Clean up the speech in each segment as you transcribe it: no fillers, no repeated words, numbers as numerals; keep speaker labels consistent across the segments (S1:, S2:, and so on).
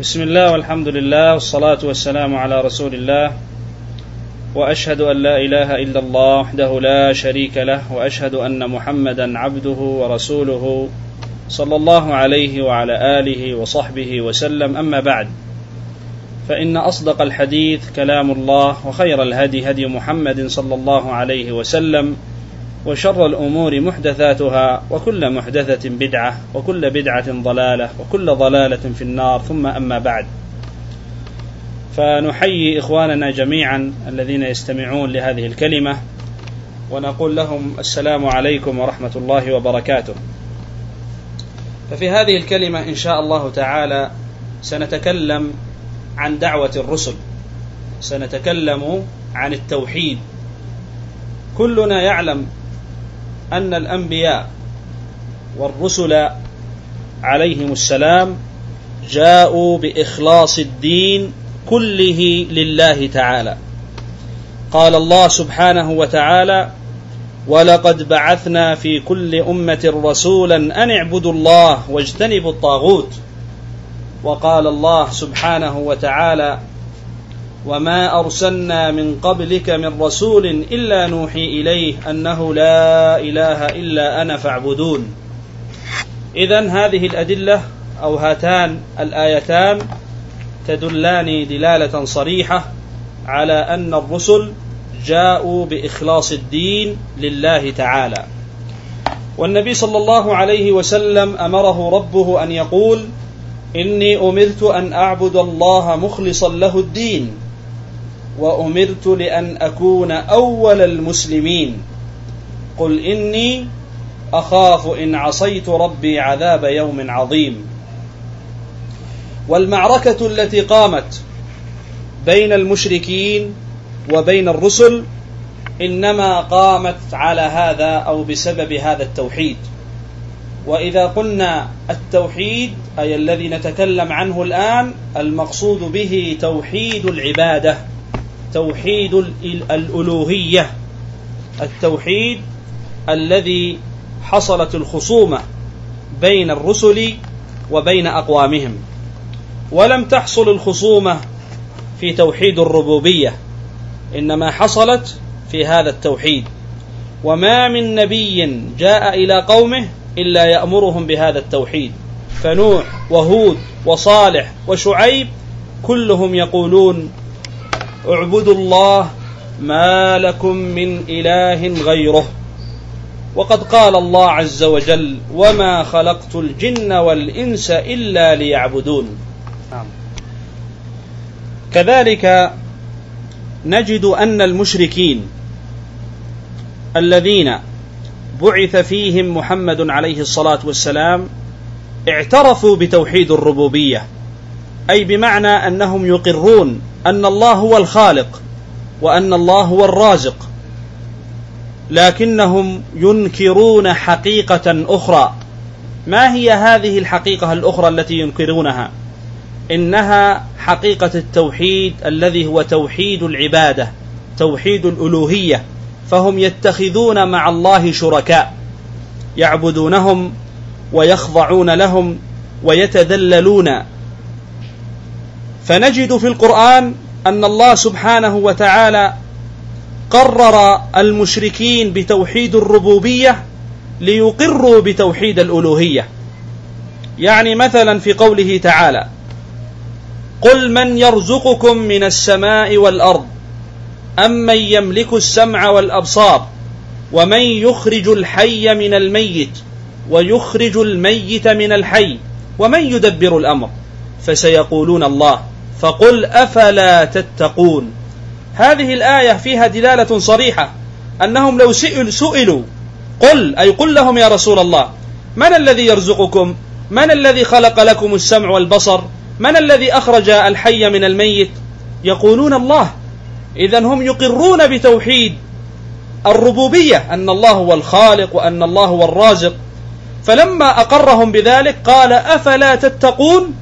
S1: بسم الله والحمد لله والصلاة والسلام على رسول الله، وأشهد أن لا إله إلا الله وحده لا شريك له، وأشهد أن محمدا عبده ورسوله صلى الله عليه وعلى آله وصحبه وسلم. أما بعد، فإن أصدق الحديث كلام الله، وخير الهدي هدي محمد صلى الله عليه وسلم، وشر الأمور محدثاتها، وكل محدثة بدعة، وكل بدعة ضلالة، وكل ضلالة في النار. ثم أما بعد، فنحيي إخواننا جميعا الذين يستمعون لهذه الكلمة، ونقول لهم السلام عليكم ورحمة الله وبركاته. ففي هذه الكلمة إن شاء الله تعالى سنتكلم عن دعوة الرسل، سنتكلم عن التوحيد. كلنا يعلم أن الأنبياء والرسل عليهم السلام جاءوا بإخلاص الدين كله لله تعالى. قال الله سبحانه وتعالى: ولقد بعثنا في كل أمة رسولا أن اعبدوا الله واجتنبوا الطاغوت. وقال الله سبحانه وتعالى: وما أرسلنا من قبلك من رسول إلا نوحي إليه أنه لا إله إلا أنا فاعبدون. إذن هذه الأدلة أو هاتان الآيتان تدلان دلالة صريحة على أن الرسل جاءوا بإخلاص الدين لله تعالى. والنبي صلى الله عليه وسلم أمره ربه أن يقول: إني أمرت أن أعبد الله مخلصا له الدين، وأمرت لأن أكون أول المسلمين. قل إني أخاف إن عصيت ربي عذاب يوم عظيم. والمعركة التي قامت بين المشركين وبين الرسل إنما قامت على هذا أو بسبب هذا التوحيد. وإذا قلنا التوحيد أي الذي نتكلم عنه الآن، المقصود به توحيد العبادة، توحيد الألوهية، التوحيد الذي حصلت الخصومة بين الرسل وبين أقوامهم. ولم تحصل الخصومة في توحيد الربوبية، إنما حصلت في هذا التوحيد. وما من نبي جاء إلى قومه إلا يأمرهم بهذا التوحيد، فنوح وهود وصالح وشعيب كلهم يقولون: اعبدوا الله ما لكم من إله غيره. وقد قال الله عز وجل: وما خلقت الجن والإنس إلا ليعبدون. كذلك نجد أن المشركين الذين بعث فيهم محمد عليه الصلاة والسلام اعترفوا بتوحيد الربوبية، أي بمعنى أنهم يقرون أن الله هو الخالق وأن الله هو الرازق، لكنهم ينكرون حقيقة أخرى. ما هي هذه الحقيقة الأخرى التي ينكرونها؟ إنها حقيقة التوحيد الذي هو توحيد العبادة، توحيد الألوهية. فهم يتخذون مع الله شركاء يعبدونهم ويخضعون لهم ويتذللون. فنجد في القرآن أن الله سبحانه وتعالى قرر المشركين بتوحيد الربوبية ليقروا بتوحيد الألوهية. يعني مثلا في قوله تعالى: قل من يرزقكم من السماء والأرض أمن يملك السمع والأبصار ومن يخرج الحي من الميت ويخرج الميت من الحي ومن يدبر الأمر فسيقولون الله فقل أفلا تتقون. هذه الآية فيها دلالة صريحة أنهم لو سئلوا قل لهم يا رسول الله: من الذي يرزقكم؟ من الذي خلق لكم السمع والبصر؟ من الذي أخرج الحي من الميت؟ يقولون الله. إذن هم يقرون بتوحيد الربوبية، أن الله هو الخالق وأن الله هو الرازق. فلما أقرهم بذلك قال: أفلا تتقون؟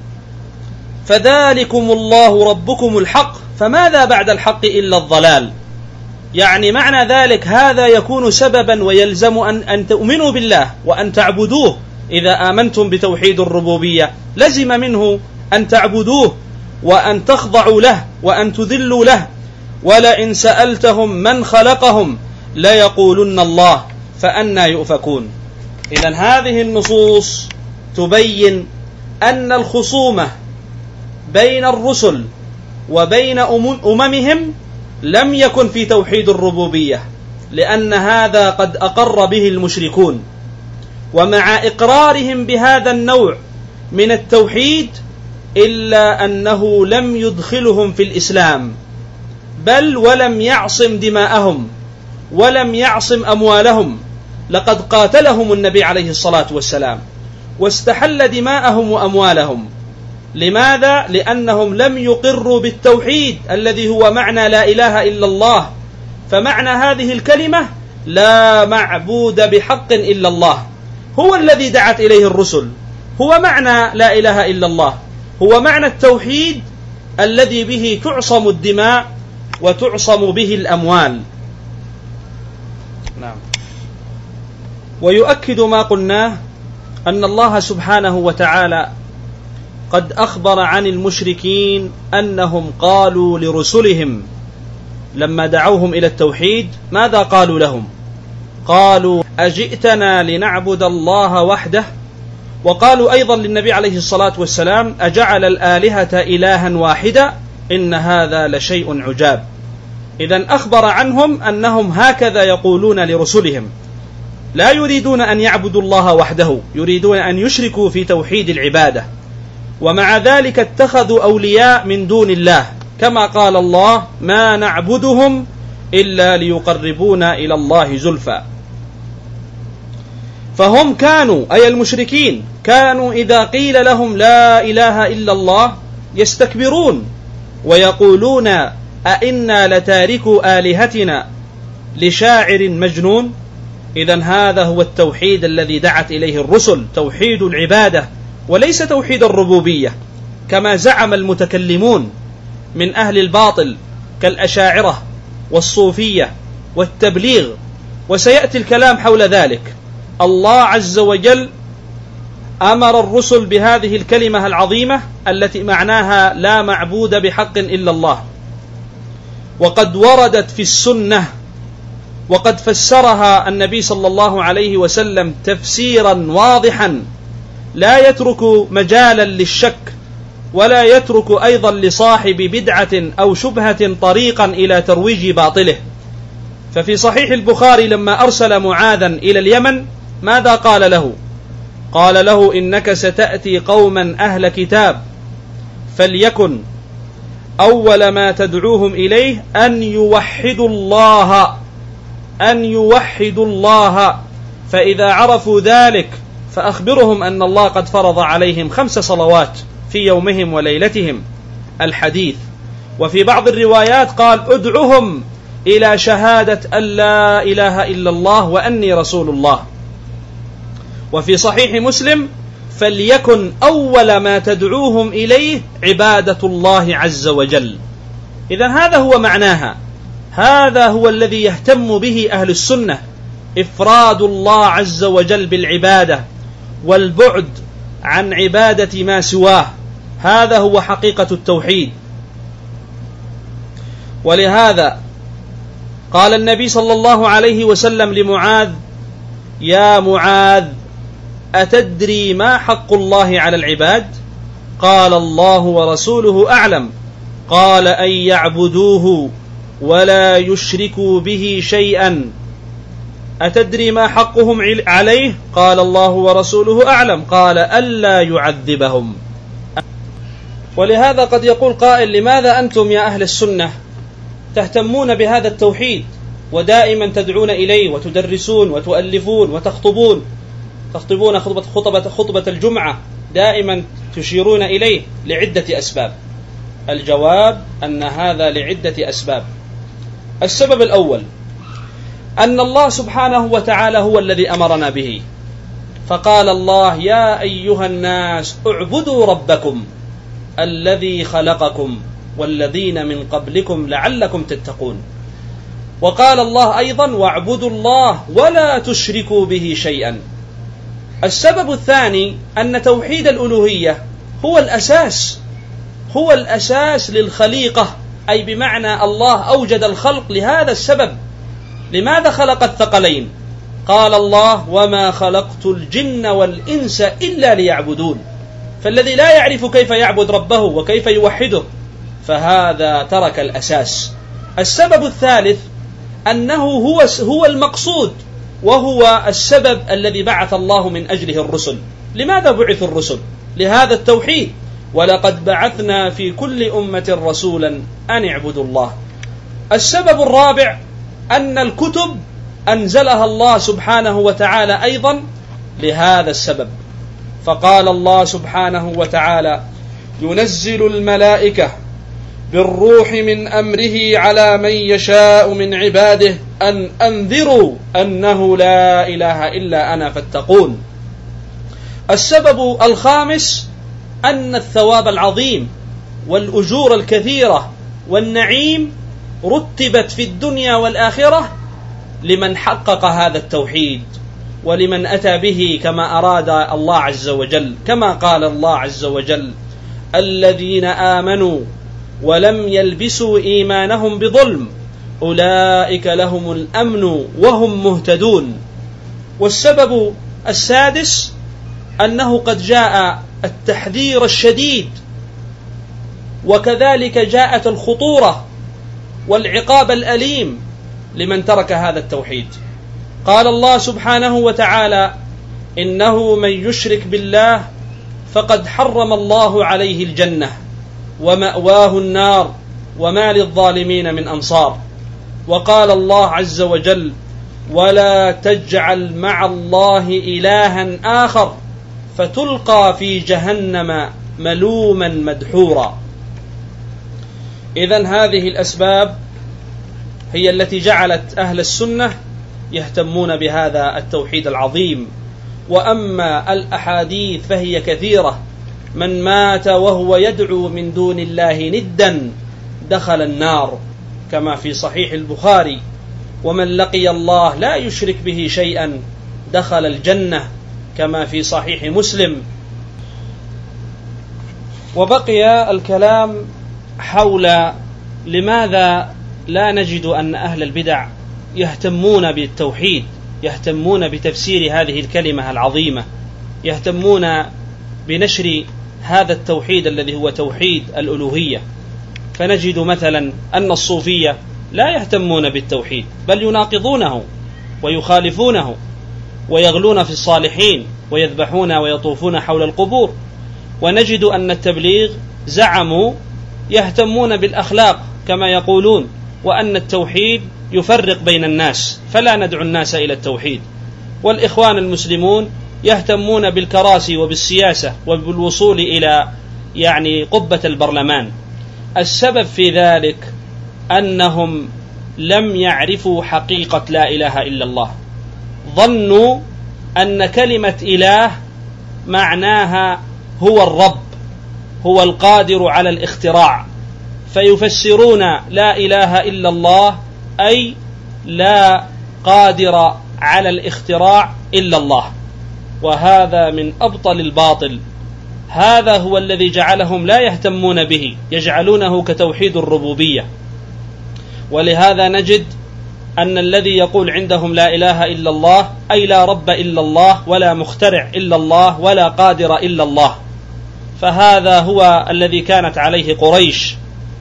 S1: فذلكم الله ربكم الحق، فماذا بعد الحق إلا الضلال. يعني معنى ذلك هذا يكون سببا ويلزم أن تؤمنوا بالله وأن تعبدوه. إذا آمنتم بتوحيد الربوبية لزم منه أن تعبدوه وأن تخضعوا له وأن تذلوا له، ولئن سألتهم من خلقهم ليقولن الله فأنى يؤفكون. إذن هذه النصوص تبين أن الخصومة بين الرسل وبين أممهم لم يكن في توحيد الربوبية، لأن هذا قد أقر به المشركون، ومع إقرارهم بهذا النوع من التوحيد إلا أنه لم يدخلهم في الإسلام، بل ولم يعصم دماءهم ولم يعصم أموالهم، لقد قاتلهم النبي عليه الصلاة والسلام واستحل دماءهم وأموالهم. لماذا؟ لأنهم لم يقروا بالتوحيد الذي هو معنى لا إله إلا الله. فمعنى هذه الكلمة لا معبود بحق إلا الله، هو الذي دعت إليه الرسل، هو معنى لا إله إلا الله، هو معنى التوحيد الذي به تعصم الدماء وتعصم به الأموال. نعم. ويؤكد ما قلناه أن الله سبحانه وتعالى قد أخبر عن المشركين أنهم قالوا لرسلهم لما دعوهم إلى التوحيد، ماذا قالوا لهم؟ قالوا أجئتنا لنعبد الله وحده، وقالوا أيضا للنبي عليه الصلاة والسلام أجعل الآلهة إلها واحدا إن هذا لشيء عجاب. إذن أخبر عنهم أنهم هكذا يقولون لرسلهم، لا يريدون أن يعبدوا الله وحده، يريدون أن يشركوا في توحيد العبادة، ومع ذلك اتخذوا أولياء من دون الله، كما قال الله ما نعبدهم إلا ليقربونا إلى الله زلفى. فهم كانوا أي المشركين كانوا إذا قيل لهم لا إله إلا الله يستكبرون ويقولون أئنا لتاركوا آلهتنا لشاعر مجنون. إذن هذا هو التوحيد الذي دعت إليه الرسل، توحيد العبادة وليس توحيد الربوبية كما زعم المتكلمون من أهل الباطل كالأشاعرة والصوفية والتبليغ، وسيأتي الكلام حول ذلك. الله عز وجل أمر الرسل بهذه الكلمة العظيمة التي معناها لا معبود بحق إلا الله، وقد وردت في السنة وقد فسرها النبي صلى الله عليه وسلم تفسيرا واضحا لا يترك مجالا للشك، ولا يترك أيضا لصاحب بدعة أو شبهة طريقا إلى ترويج باطله. ففي صحيح البخاري لما أرسل معاذا إلى اليمن ماذا قال له؟ قال له إنك ستأتي قوما أهل كتاب، فليكن أول ما تدعوهم إليه أن يوحدوا الله، فإذا عرفوا ذلك فأخبرهم أن الله قد فرض عليهم 5 صلوات في يومهم وليلتهم الحديث. وفي بعض الروايات قال ادعهم إلى شهادة أن لا إله إلا الله وأني رسول الله. وفي صحيح مسلم فليكن أول ما تدعوهم إليه عبادة الله عز وجل. إذن هذا هو معناها، هذا هو الذي يهتم به أهل السنة، إفراد الله عز وجل بالعبادة والبعد عن عبادة ما سواه، هذا هو حقيقة التوحيد. ولهذا قال النبي صلى الله عليه وسلم لمعاذ يا معاذ أتدري ما حق الله على العباد؟ قال الله ورسوله أعلم. قال أن يعبدوه ولا يشركوا به شيئا. أتدري ما حقهم عليه؟ قال الله ورسوله أعلم. قال ألا يعذبهم. ولهذا قد يقول قائل لماذا أنتم يا أهل السنة تهتمون بهذا التوحيد ودائما تدعون إليه وتدرسون وتؤلفون وتخطبون خطبة الجمعة، دائما تشيرون إليه لعدة أسباب. الجواب أن هذا لعدة أسباب. السبب الأول أن الله سبحانه وتعالى هو الذي أمرنا به، فقال الله يا أيها الناس اعبدوا ربكم الذي خلقكم والذين من قبلكم لعلكم تتقون. وقال الله أيضا واعبدوا الله ولا تشركوا به شيئا. السبب الثاني أن توحيد الألوهية هو الأساس للخليقة، أي بمعنى الله أوجد الخلق لهذا السبب. لماذا خلق الثقلين؟ قال الله: وما خلقت الجن والإنس إلا ليعبدون. فالذي لا يعرف كيف يعبد ربه وكيف يوحده فهذا ترك الأساس. السبب الثالث أنه هو المقصود، وهو السبب الذي بعث الله من أجله الرسل. لماذا بعث الرسل؟ لهذا التوحيد. ولقد بعثنا في كل أمة رسولا أن اعبدوا الله. السبب الرابع أن الكتب أنزلها الله سبحانه وتعالى أيضا لهذا السبب. فقال الله سبحانه وتعالى: ينزل الملائكة بالروح من أمره على من يشاء من عباده أن أنذروا أنه لا إله إلا أنا فاتقون. السبب الخامس أن الثواب العظيم والأجور الكثيرة والنعيم رتبت في الدنيا والآخرة لمن حقق هذا التوحيد ولمن أتى به كما أراد الله عز وجل، كما قال الله عز وجل: الذين آمنوا ولم يلبسوا إيمانهم بظلم أولئك لهم الأمن وهم مهتدون. والسبب السادس أنه قد جاء التحذير الشديد، وكذلك جاءت الخطورة والعقاب الأليم لمن ترك هذا التوحيد. قال الله سبحانه وتعالى: إنه من يشرك بالله فقد حرم الله عليه الجنة ومأواه النار وما للظالمين من أنصار. وقال الله عز وجل: ولا تجعل مع الله إلها آخر فتلقى في جهنم ملوما مدحورا. إذن هذه الأسباب هي التي جعلت أهل السنة يهتمون بهذا التوحيد العظيم. وأما الأحاديث فهي كثيرة: من مات وهو يدعو من دون الله ندا دخل النار، كما في صحيح البخاري: ومن لقي الله لا يشرك به شيئا دخل الجنة، كما في صحيح مسلم. وبقي الكلام حول لماذا لا نجد أن أهل البدع يهتمون بالتوحيد، يهتمون بتفسير هذه الكلمة العظيمة، يهتمون بنشر هذا التوحيد الذي هو توحيد الألوهية. فنجد مثلا أن الصوفية لا يهتمون بالتوحيد، بل يناقضونه ويخالفونه ويغلون في الصالحين ويذبحون ويطوفون حول القبور. ونجد أن التبليغ زعموا يهتمون بالأخلاق كما يقولون، وأن التوحيد يفرق بين الناس فلا ندعو الناس إلى التوحيد. والإخوان المسلمون يهتمون بالكراسي وبالسياسة وبالوصول إلى قبة البرلمان. السبب في ذلك أنهم لم يعرفوا حقيقة لا إله إلا الله. ظنوا أن كلمة إله معناها هو الرب، هو القادر على الاختراع، فيفسرون لا إله إلا الله أي لا قادر على الاختراع إلا الله. وهذا من أبطل الباطل. هذا هو الذي جعلهم لا يهتمون به، يجعلونه كتوحيد الربوبية. ولهذا نجد أن الذي يقول عندهم لا إله إلا الله أي لا رب إلا الله، ولا مخترع إلا الله، ولا قادر إلا الله. فهذا هو الذي كانت عليه قريش.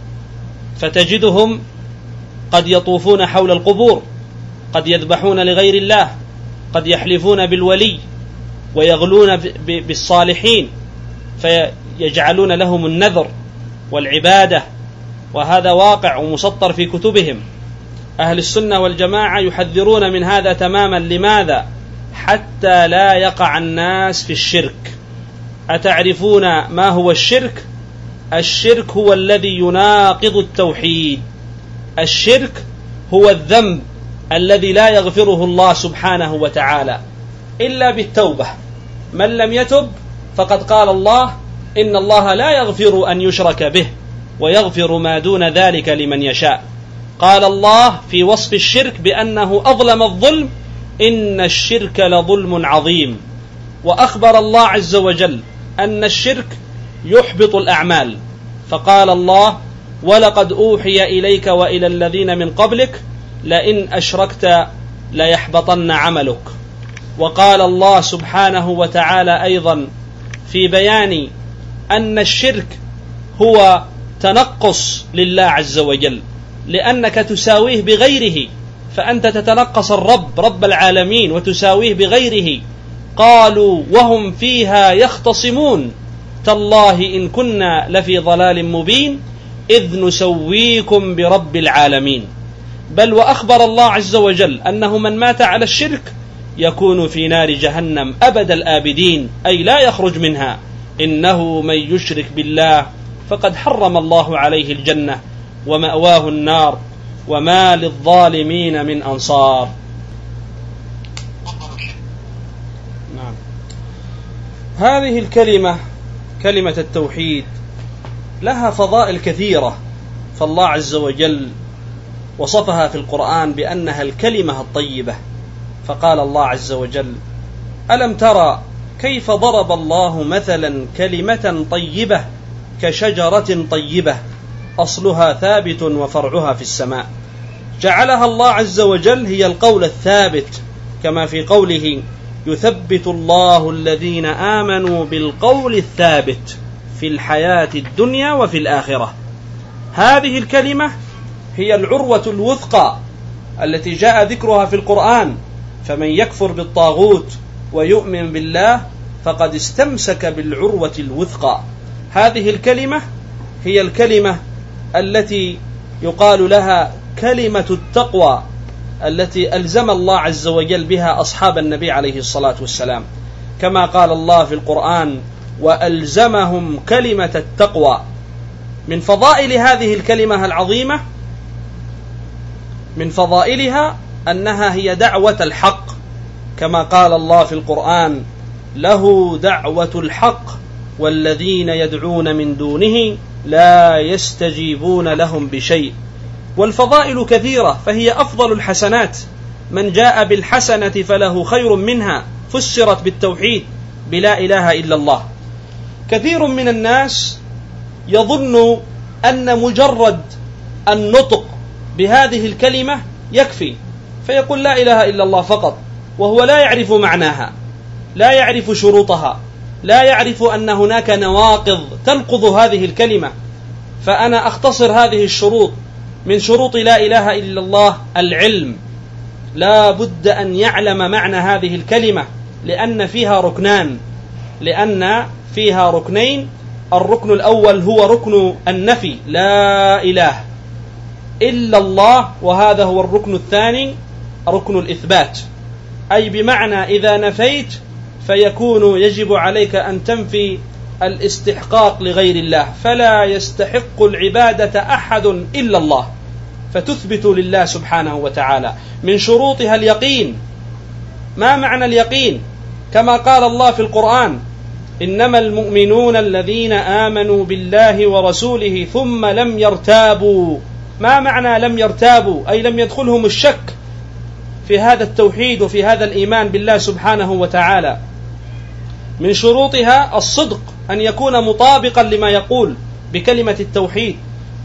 S1: فتجدهم قد يطوفون حول القبور، قد يذبحون لغير الله، قد يحلفون بالولي ويغلون بالصالحين، فيجعلون لهم النذر والعبادة. وهذا واقع ومسطر في كتبهم. أهل السنة والجماعة يحذرون من هذا تماما. لماذا؟ حتى لا يقع الناس في الشرك. أتعرفون ما هو الشرك؟ الشرك هو الذي يناقض التوحيد. الشرك هو الذنب الذي لا يغفره الله سبحانه وتعالى إلا بالتوبة. من لم يتب فقد قال الله: إن الله لا يغفر أن يشرك به ويغفر ما دون ذلك لمن يشاء. قال الله في وصف الشرك بأنه أظلم الظلم: إن الشرك لظلم عظيم. وأخبر الله عز وجل أن الشرك يحبط الأعمال. فقال الله: ولقد أوحي إليك وإلى الذين من قبلك لئن أشركت ليحبطن عملك. وقال الله سبحانه وتعالى أيضا في بيان أن الشرك هو تنقص لله عز وجل، لأنك تساويه بغيره، فأنت تتنقص الرب رب العالمين وتساويه بغيره. قالوا وهم فيها يختصمون تالله إن كنا لفي ضلال مبين إذ نسويكم برب العالمين. بل وأخبر الله عز وجل أنه من مات على الشرك يكون في نار جهنم أبد الآبدين، أي لا يخرج منها. إنه من يشرك بالله فقد حرم الله عليه الجنة ومأواه النار وما للظالمين من أنصار. نعم. هذه الكلمة، كلمة التوحيد، لها فضائل كثيرة، فالله عز وجل وصفها في القرآن بأنها الكلمة الطيبة. فقال الله عز وجل: ألم ترى كيف ضرب الله مثلا كلمة طيبة كشجرة طيبة أصلها ثابت وفرعها في السماء. جعلها الله عز وجل هي القول الثابت، كما في قوله: يثبت الله الذين آمنوا بالقول الثابت في الحياة الدنيا وفي الآخرة. هذه الكلمة هي العروة الوثقى التي جاء ذكرها في القرآن، فمن يكفر بالطاغوت ويؤمن بالله فقد استمسك بالعروة الوثقى. هذه الكلمة هي الكلمة التي يقال لها كلمة التقوى، التي ألزم الله عز وجل بها أصحاب النبي عليه الصلاة والسلام، كما قال الله في القرآن: وألزمهم كلمة التقوى. من فضائل هذه الكلمة العظيمة، من فضائلها أنها هي دعوة الحق، كما قال الله في القرآن: له دعوة الحق والذين يدعون من دونه لا يستجيبون لهم بشيء. والفضائل كثيرة، فهي أفضل الحسنات. من جاء بالحسنة فله خير منها، فسرت بالتوحيد بلا إله إلا الله. كثير من الناس يظن أن مجرد النطق بهذه الكلمة يكفي، فيقول لا إله إلا الله فقط، وهو لا يعرف معناها، لا يعرف شروطها، لا يعرف أن هناك نواقض تنقض هذه الكلمة. فأنا أختصر هذه الشروط. من شروط لا إله إلا الله العلم، لا بد أن يعلم معنى هذه الكلمة، لأن فيها ركنين. الركن الأول هو ركن النفي، لا إله إلا الله، وهذا هو الركن الثاني ركن الإثبات، أي بمعنى إذا نفيت فيكون يجب عليك أن تنفي الاستحقاق لغير الله، فلا يستحق العبادة أحد إلا الله، فتثبت لله سبحانه وتعالى. من شروطها اليقين. ما معنى اليقين؟ كما قال الله في القرآن: إنما المؤمنون الذين آمنوا بالله ورسوله ثم لم يرتابوا. ما معنى لم يرتابوا؟ أي لم يدخلهم الشك في هذا التوحيد وفي هذا الإيمان بالله سبحانه وتعالى. من شروطها الصدق، أن يكون مطابقا لما يقول بكلمة التوحيد،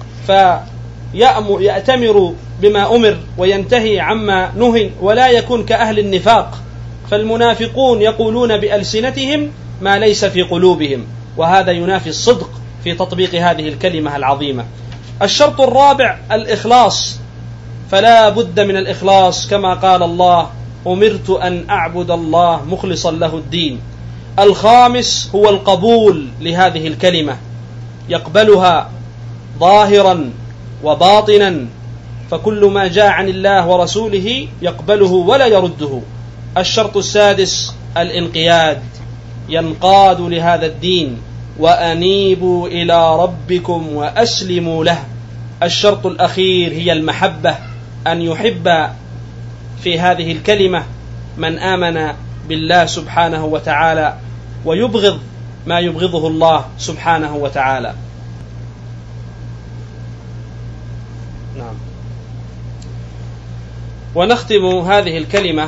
S1: فيأتمر بما أمر وينتهي عما نهي، ولا يكون كأهل النفاق. فالمنافقون يقولون بألسنتهم ما ليس في قلوبهم، وهذا ينافي الصدق في تطبيق هذه الكلمة العظيمة. الشرط الرابع الإخلاص، فلا بد من الإخلاص، كما قال الله: أمرت أن أعبد الله مخلصا له الدين. الخامس هو القبول لهذه الكلمة، يقبلها ظاهرا وباطنا، فكل ما جاء عن الله ورسوله يقبله ولا يرده. الشرط السادس الانقياد، ينقاد لهذا الدين: وأنيبوا إلى ربكم وأسلموا له. الشرط الأخير هي المحبة، أن يحب في هذه الكلمة من آمن بالله سبحانه وتعالى، ويبغض ما يبغضه الله سبحانه وتعالى. نعم. ونختم هذه الكلمة.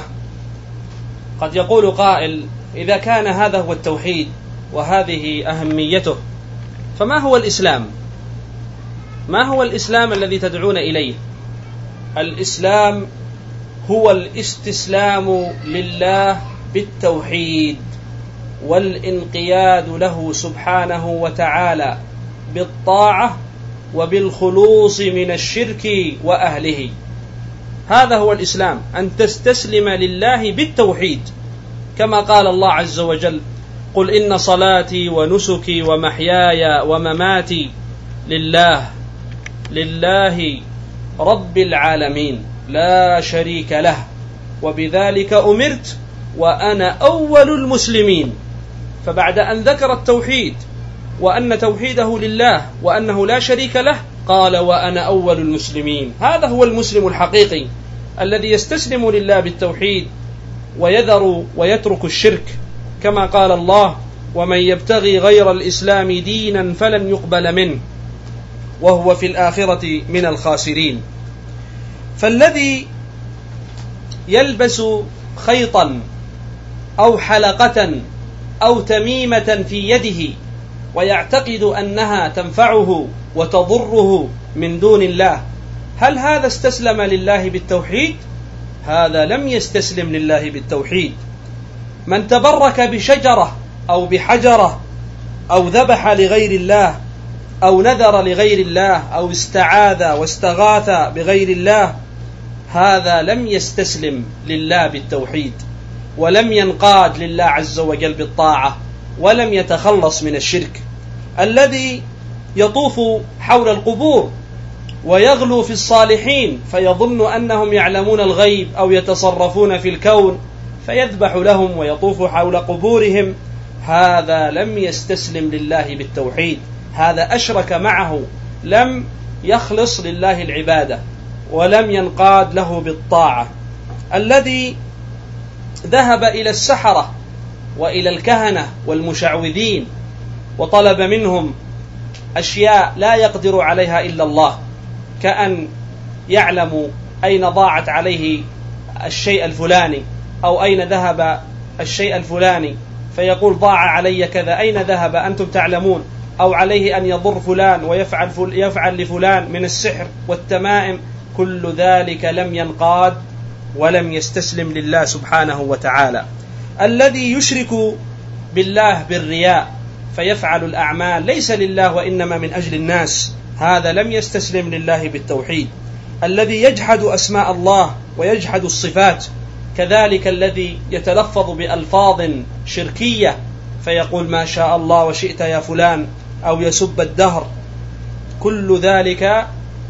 S1: قد يقول قائل: إذا كان هذا هو التوحيد وهذه أهميته، فما هو الإسلام؟ ما هو الإسلام الذي تدعون إليه؟ الإسلام هو الاستسلام لله بالتوحيد والانقياد له سبحانه وتعالى بالطاعة وبالخلوص من الشرك وأهله. هذا هو الإسلام، أن تستسلم لله بالتوحيد، كما قال الله عز وجل: قل إن صلاتي ونسكي ومحياي ومماتي لله رب العالمين لا شريك له وبذلك أمرت وأنا أول المسلمين. فبعد أن ذكر التوحيد وأن توحيده لله وأنه لا شريك له قال: وأنا أول المسلمين. هذا هو المسلم الحقيقي الذي يستسلم لله بالتوحيد ويذر ويترك الشرك، كما قال الله: ومن يبتغي غير الإسلام دينا فلن يقبل منه وهو في الآخرة من الخاسرين. فالذي يلبس خيطا أو حلقة أو تميمة في يده ويعتقد أنها تنفعه وتضره من دون الله، هل هذا استسلم لله بالتوحيد؟ هذا لم يستسلم لله بالتوحيد. من تبرك بشجرة أو بحجرة أو ذبح لغير الله أو نذر لغير الله أو استعاذ واستغاث بغير الله، هذا لم يستسلم لله بالتوحيد ولم ينقاد لله عز وجل بالطاعة ولم يتخلص من الشرك. الذي يطوف حول القبور ويغلو في الصالحين فيظن أنهم يعلمون الغيب أو يتصرفون في الكون فيذبح لهم ويطوف حول قبورهم، هذا لم يستسلم لله بالتوحيد، هذا أشرك معه، لم يخلص لله العبادة ولم ينقاد له بالطاعة. الذي ذهب إلى السحرة وإلى الكهنة والمشعوذين وطلب منهم أشياء لا يقدر عليها إلا الله، كأن يعلم أين ضاعت عليه الشيء الفلاني أو أين ذهب الشيء الفلاني، فيقول: ضاع علي كذا، أين ذهب؟ أنتم تعلمون. أو عليه أن يضر فلان ويفعل لفلان من السحر والتمائم، كل ذلك لم ينقاد ولم يستسلم لله سبحانه وتعالى. الذي يشرك بالله بالرياء فيفعل الأعمال ليس لله وإنما من أجل الناس، هذا لم يستسلم لله بالتوحيد. الذي يجحد أسماء الله ويجحد الصفات، كذلك الذي يتلفظ بألفاظ شركية فيقول: ما شاء الله وشئت يا فلان، أو يسب الدهر، كل ذلك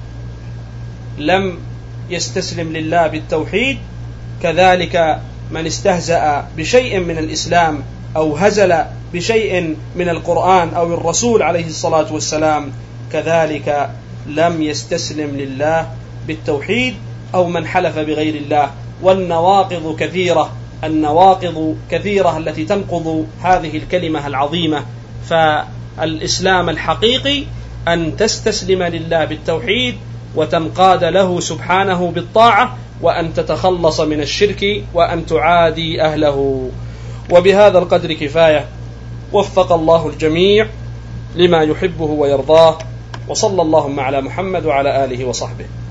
S1: لم يستسلم لله بالتوحيد. كذلك من استهزأ بشيء من الإسلام أو هزل بشيء من القرآن أو الرسول عليه الصلاة والسلام، كذلك لم يستسلم لله بالتوحيد. أو من حلف بغير الله. والنواقض كثيرة، النواقض كثيرة التي تنقض هذه الكلمة العظيمة. فالإسلام الحقيقي أن تستسلم لله بالتوحيد وتنقاد له سبحانه بالطاعة، وأن تتخلص من الشرك وأن تعادي أهله. وبهذا القدر كفاية، وفق الله الجميع لما يحبه ويرضاه، وصلى اللهم على محمد وعلى آله وصحبه.